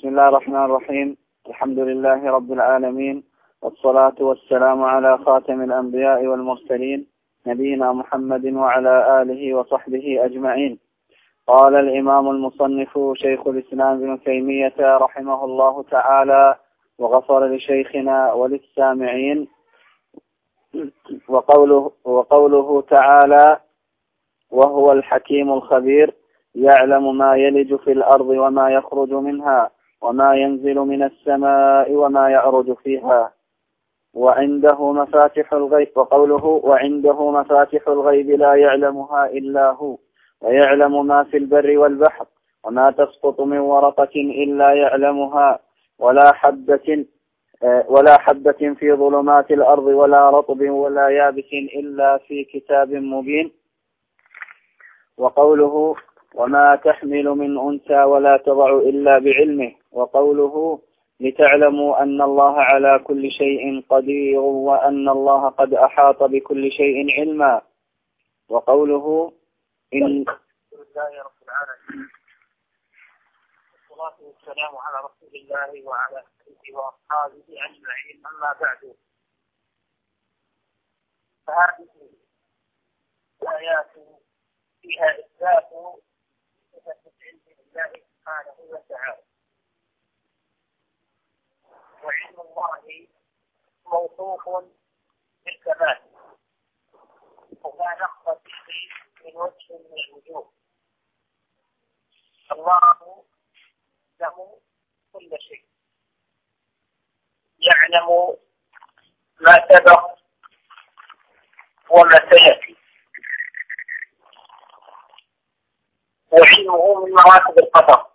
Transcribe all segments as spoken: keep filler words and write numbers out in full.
بسم الله الرحمن الرحيم. الحمد لله رب العالمين، والصلاة والسلام على خاتم الأنبياء والمرسلين نبينا محمد وعلى آله وصحبه أجمعين. قال الإمام المصنف شيخ الإسلام ابن تيمية رحمه الله تعالى وغفر لشيخنا وللسامعين: وقوله, وقوله تعالى: وهو الحكيم الخبير يعلم ما يلج في الأرض وما يخرج منها وما ينزل من السماء وما يعرج فيها وعنده مفاتح الغيب. وقوله: وعنده مفاتح الغيب لا يعلمها إلا هو ويعلم ما في البر والبحر وما تسقط من ورقة إلا يعلمها ولا حبة ولا حبة في ظلمات الأرض ولا رطب ولا يابس إلا في كتاب مبين. وقوله: وما تحمل من أنثى ولا تضع إلا بعلمه. وقوله: لتعلموا أن الله على كل شيء قدير وأن الله قد أحاط بكل شيء علما. وقوله: إن رب العالمين، والصلاة والسلام على رسول الله وعلى آله وأصحابه أجمعين، أما بعد، فهذه الآيات فيها إثبات صفة العلم لله سبحانه وتعالى، وعلم الله موصوف بالكمال ولا نقص فيه من وجه من الوجوه. الله له كل شيء، يعلم ما سبق وما سيأتي، وعلمه من مراتب القدر.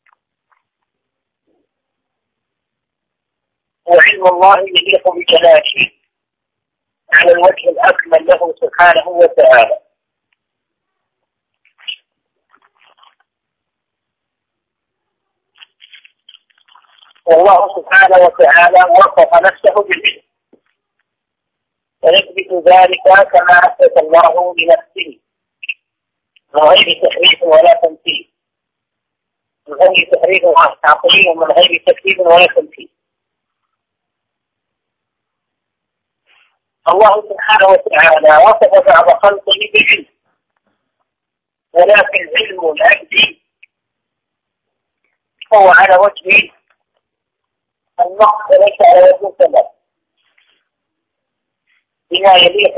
وعلم الله يليق بجلاله على الوجه الأكمل له سبحانه وتعالى. والله سبحانه وتعالى وصف نفسه بالعلم، فيثبت ذلك كما أثبت الله لنفسه من غير تحريف ولا تمثيل، من غير تحريف ولا تعطيل، ومن غير تكذيب ولا تمثيل. الله سبحانه وتعالى وصف بعض خلقه بالعلم، ولكن علم العبد هو على وجه النقص وليس على وجه الكمال، بما يليق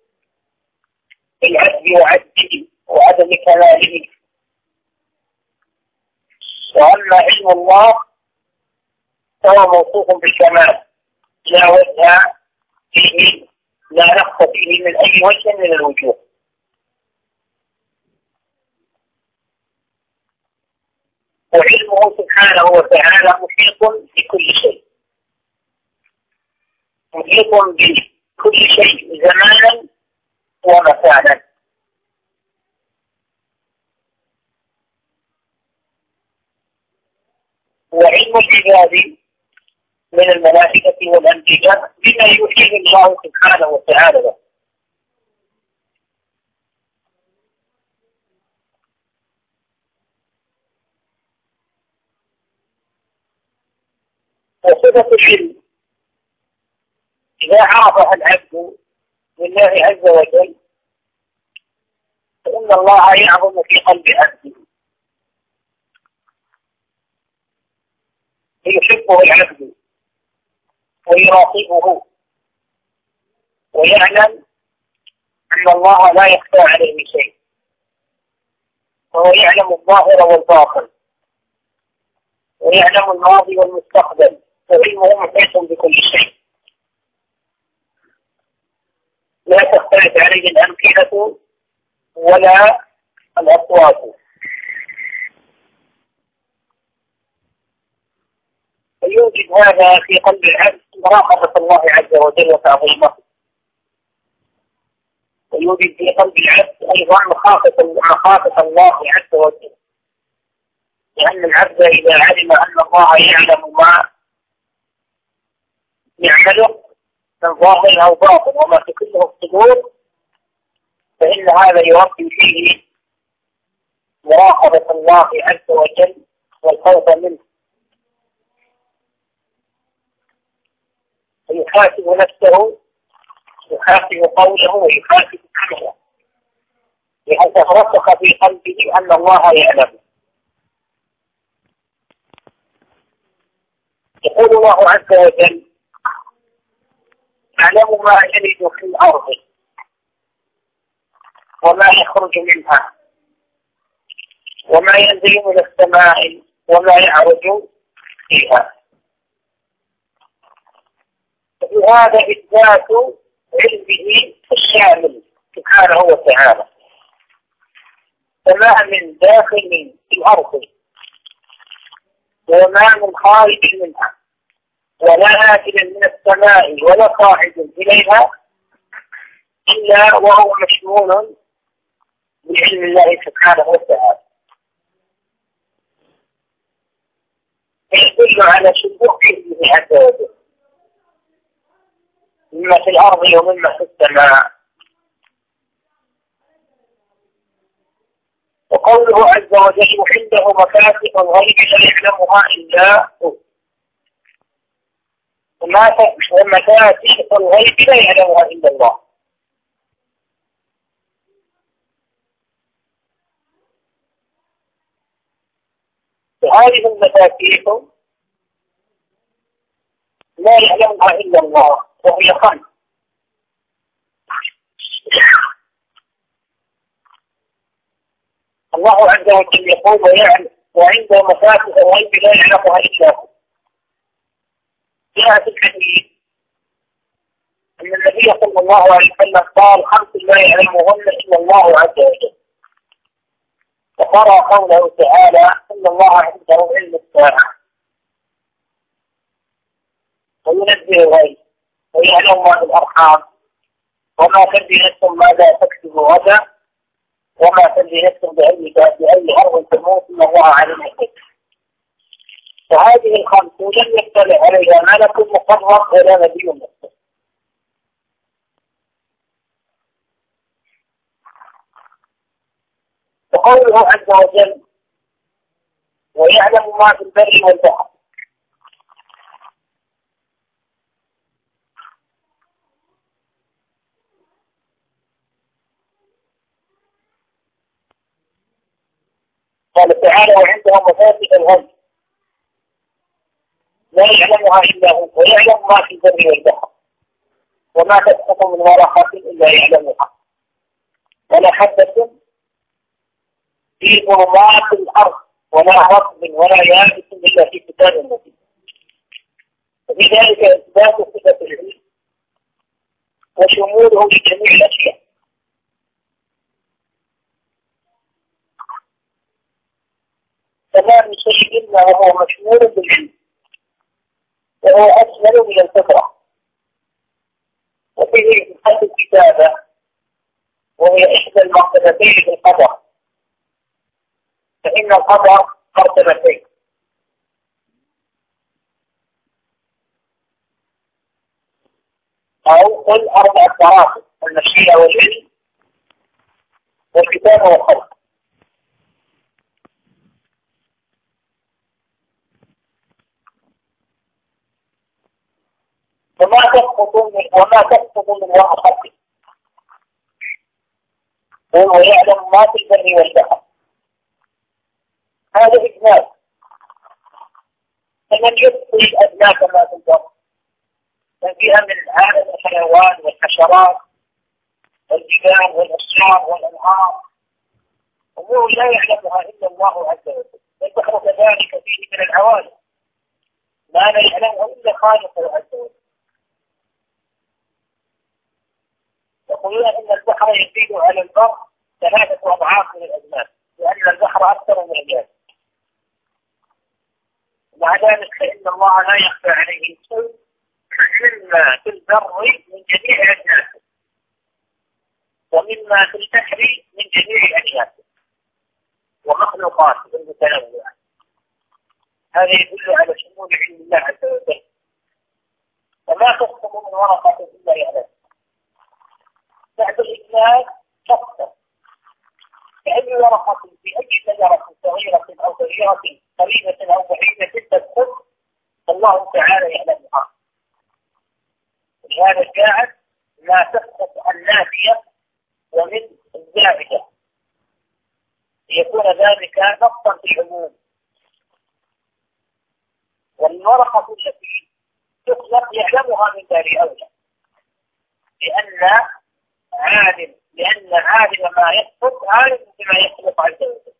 بالعبد وعجزه وعدم كماله. وأما علم الله فهو موصوف بالكمال، لا وجه فيه، لا نقص فيه من أي وجه من الوجوه. وعلمه سبحانه وتعالى محيط بكل شيء، محيط بكل شيء زمانا ومكانا. وعلم العباد من الملائكة والأنبياء بما يوحيه الله سبحانه وتعالى له. وصفة العلم إذا عرفها العبد لله عز وجل فإن الله يعظم في قلب عبده، فيحبه العبد ويراقبه ويعلم أن الله لا يخفى عليه شيء، وهو يعلم الظاهر والباطن ويعلم الماضي والمستقبل، وعلمه محيط بكل شيء، لا تختلف عليه الأمكنة ولا الأصوات. فيوجد هذا في قلب العبد مراقبة الله عز وجل وتعظيمه، ويوجد في قلب العبد أيضا مخافة مخافة الله عز وجل، لأن العبد إذا علم أن الله يعلم ما يعمله من ظاهر أو باطن وما تكله الصدور، فإن هذا يربي فيه مراقبة الله عز وجل والخوف منه ويحاسب نفسه، يحاسب قوله ويحاسب عمله، لأنه رسخ في قلبه أن الله يعلم. يقول الله عز وجل: يعلم ما يلج في الأرض وما يخرج منها وما ينزل من السماء وما يعرج فيها. وهذا إثبات علمه الشامل سبحانه وتعالى، فما من داخل في الأرض وما من خارج منها ولا آكل من السماء ولا صاعد إليها إلا وهو مشمول بعلم الله سبحانه وتعالى. يدل على شمول علمه عز وجل مما في الأرض ومما في السماء. وقوله عز وجل: عنده مفاتح الغيب لا يعلمها إلا هو. ومفاتيح الغيب لا يعلمها إلا الله. وهذه المفاتيح لا يعلمها إلا الله، وهي خمس. الله عز وجل يقول: ويعلم وعنده مفاتيح الغيب لا يعلمها إلا هو. جاء في الحديث أن النبي صلى الله عليه وسلم قال: خمس لا يعلمهن إلا الله عز وجل. وقرأ قوله تعالى: إن الله عنده علم الساعة وينزل الغيب ويعلم ما في الأرحام وما تدري نفس ماذا تكسب غدا وما تدري نفس بأي بأي أرض تموت إن الله عليم حكيم. فهذه الخمس لم يطلع عليها ملك مقرب ولا نبي مرسل. وقوله عز وجل: ويعلم ما في البر والبحر. قال تعالى: وعنده مفاتيح الغيب لا يعلمها إلا هو، ويعلم ما في البر والبحر وما تسقط من ورقة إلا يعلمها ولا حبة في ظلمات الأرض ولا رطب ولا يابس إلا في كتاب مبين. وفي ذلك إثبات صفة العلم وشموله لجميع الأشياء. فما من شيء إلا وهو مشمول بالعلم، وهو أشمل من الفطرة. وفيه صفة الكتابة وهي إحدى المرتبتين في القدر، فإن القدر مرتبتين: أو قل أربع مراتب: المشيئة والعلم والكتابة والخلق. وما تسقط من وما تسقط من ورقة وهو يعلم ما في البر والبحر. هذا إجمال. فمن يبقي الأدنى كما في البر من فيها من عالم الحيوان والحشرات والجبال والأشجار والأنهار أمور لا يعلمها إلا الله عز وجل. والبحر كذلك فيه من العوالم ما لا يعلمه إلا خالقه عز وجل. يقولون إن البحر يزيد على البر ثلاثة أضعاف من الأزمان، لأن البحر أكثر من الجبال. ومع ذلك فإن الله لا يخفى عليه شيء مما في البر من جميع أجناسه ومما في البحر من جميع أجناسه ومخلوقاته المتنوعة. هذا يدل على شمول علم الله عز وجل. وما تسقط من ورقة إلا يعلم. بعد الإجمال تسقط كأي ورقة في أي شجرة صغيرة أو كبيرة قريبة أو بعيدة تسقط الله تعالى يعلمها. لهذا جاءت ما تسقط النافية ومن الزائدة ليكون ذلك نصا في العموم. والورقة التي تخلق يعلمها من باب أولى، لأن عالم لأن عالم ما يسقط عالم بما يخلق عز وجل.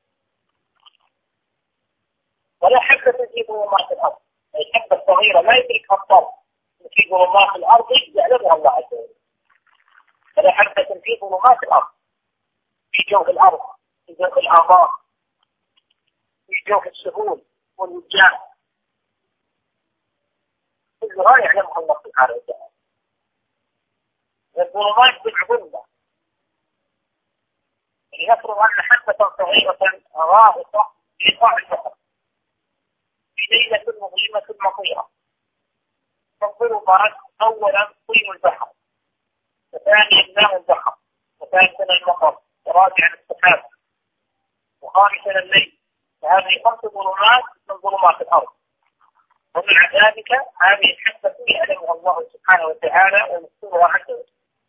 ولا حبة في ظلمات الأرض، الحبة الصغيرة لا يدركها الطرف في ظلمات الأرض يعلمها الله عز وجل. ولا حبة في ظلمات الأرض، في جوف الأرض، في جوف الأعضاء، في جوف السهول والوجان، كلها يعلمها الله سبحانه وتعالى. الظلمات بالعظمة، لنفرض أن حبة صغيرة غائطة في قاع البحر في ليلة مظلمة مطيرة، فالظلمات أولا طين البحر، وثانيا ماء البحر، وثالثا المطر، ورابعا السحاب، وخامسا الليل. فهذه خمس ظلمات من ظلمات الأرض. ومع ذلك هذه الحبة يعلمها الله سبحانه وتعالى ويذكرها عز وجل.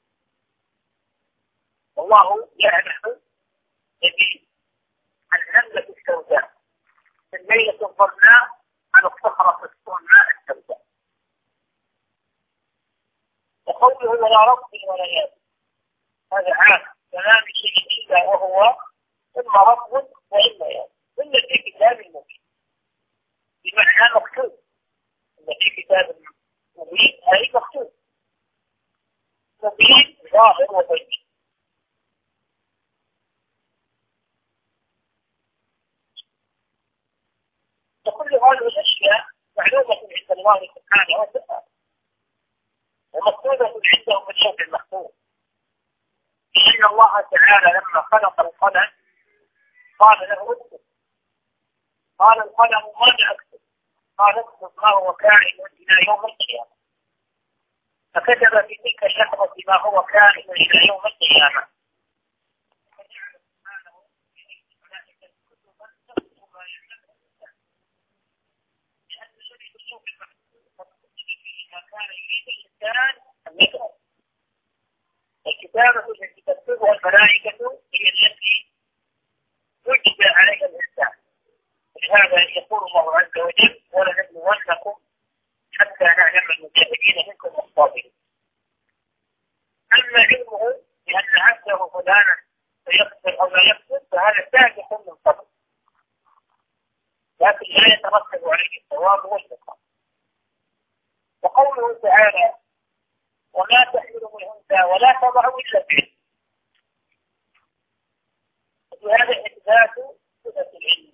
والله يعلم يبي النملة السوداء في الليلة الظلماء على الصخرة السوداء السوداء. وقوله ولا رب ولا يابس، هذا عام كلام شيء إلا وهو إما رب وإما يابس، إلا في كتاب مبين، بمعنى مكتوب. إن في كتاب مبين أي مكتوب، مبين ظاهر وبين. وكل هذه الأشياء معلومة عند الله سبحانه وتعالى ومكتوبة عنده من شوق المحفوظ. لأن الله تعالى لما خلق القلم قال له اكتب، قال القلم ماذا أكتب؟ قال اكتب ما هو كائن إلى يوم القيامة. فكتب في تلك اللحظة ما هو كائن إلى يوم القيامة. الكتابة التي تكتبها الملائكة هي التي وجد عليها الإنسان. لهذا يقول الله عز وجل ولنبلونكم حتى نعلم المجاهدين منكم والصابرين. أما علمه بأن عبده فلانا سيكفر أو لا يكفر فهذا سابق من قبل، لكن لا يترتب عليه الثواب والعقاب. وقوله تعالى وما تحمل من أنثى ولا تضع إلا بعلم، وهذا إثبات صفة العلم.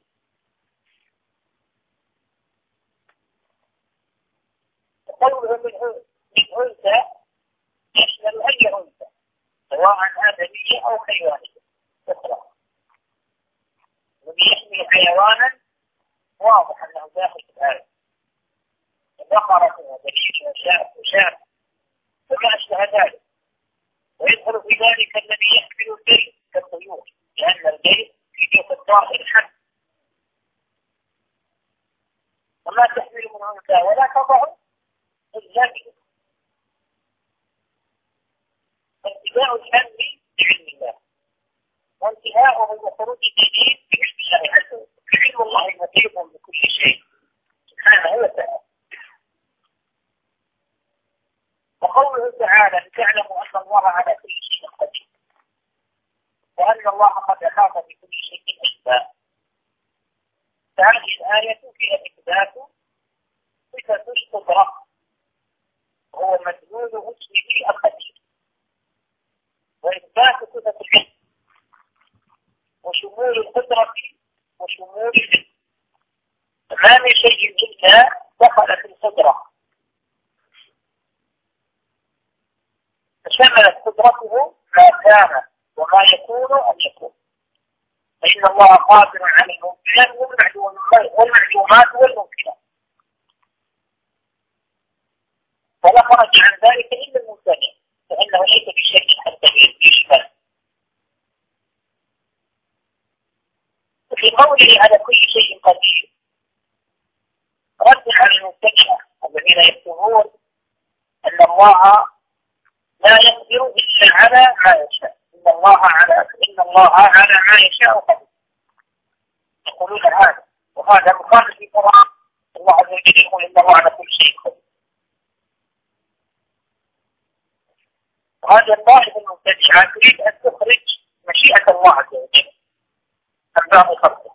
وقوله من أنثى يشمل أي أنثى سواء آدمية أو حيوانية أخرى. الذي يحمل حيوانا واضح أنه داخل في الآية، بقرة ودليل وشاة وشاة وما أشبه ذلك. ويدخل في ذلك الذي يحمل البيت كالطيور، لأن البيت في جوف الطائر حد. وما تحمل من أنثى ولا تضع إلا بعلم. انتهاء الحمل بعلم الله، وانتهاءه وخروج الجديد بعلم الله عز وجل. علم الله محيط بكل شيء سبحانه وتعالى. وقوله تعالى لتعلموا أن الله على كل شيء قدير، وأن الله قد أحاط بكل شيء علما. فهذه الآية فيها إثبات صفة القدرة وهو مدلول اسمه القدير، وإثبات صفة العلم وشمول القدرة وشمول العلم. ما من شيء إلا دخل في القدرة، فشملت قدرته ما كان وما يكون أن يكون. فإن الله قادر على الممكنات والمعلومات والممكنات، فلا خرج عن ذلك إلا الممتنع، فإنه ليس بشيء حتى يشمل. وفي قوله على كل شيء قدير رد على الممتنع الذين يكتبون أن الله لا يقدر إلا على ما يشاء. إن الله على إن الله على ما يشاء قدير. يقولون هذا، وهذا مخالف في القرآن. الله عز وجل يقول إنه على كل شيء قدير. وهذا الطائفة المبتدعة تريد أن تخرج مشيئة الله عز وجل عن بعض خلقه.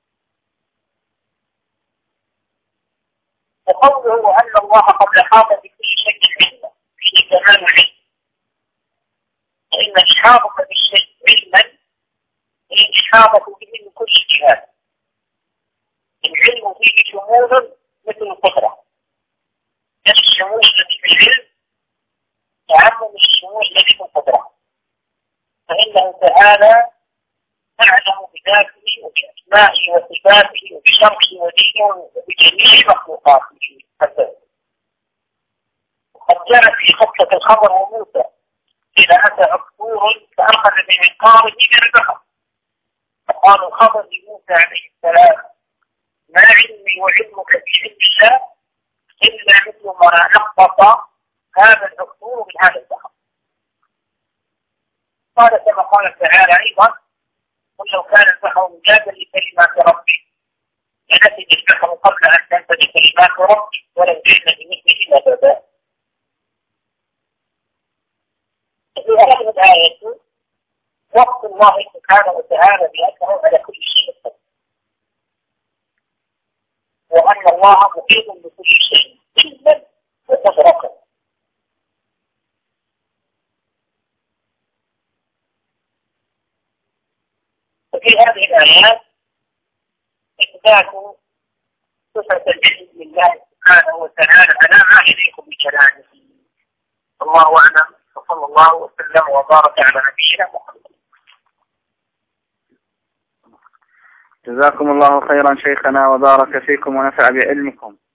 وقوله أن الله قد أحاط بكل شيء علما فيه كمال العلم. فإن الإحاطة بالشيء علما هي الإحاطة به من كل جهات. العلم فيه شمول مثل القدرة. الشمول الذي في العلم يعم من الشمول الذي في القدرة. فإنه تعالى أعلم بذاته وبأسمائه وصفاته وبشرعه ودينه وبجميع مخلوقاته. وقد جاء في قصة الخضر وموسى إذا أتى عصفور فأخذ بمنقاره من البحر، فقال الخضر لموسى عليه السلام: ما علمي وعلمك في علم الله إلا مثل ما نقص هذا العصفور من هذا البحر. قال كما قال تعالى أيضا: قل لو كان البحر مجازا لكلمات ربي لنفد البحر قبل أن تنفد كلمات ربي ولو جئنا بمثله مددا. في هذه الآية وصف الله سبحانه وتعالى بأنه على كل شيء قدير، وأن الله محيط بكل شيء علما وقدرة. وفي هذه الآيات إثبات صفة العلم لله سبحانه وتعالى على ما يليق بجلاله. الله أعلم، وصلى الله وسلم وبارك على نبينا محمد. جزاكم الله خيرا شيخنا وبارك فيكم ونفع بعلمكم.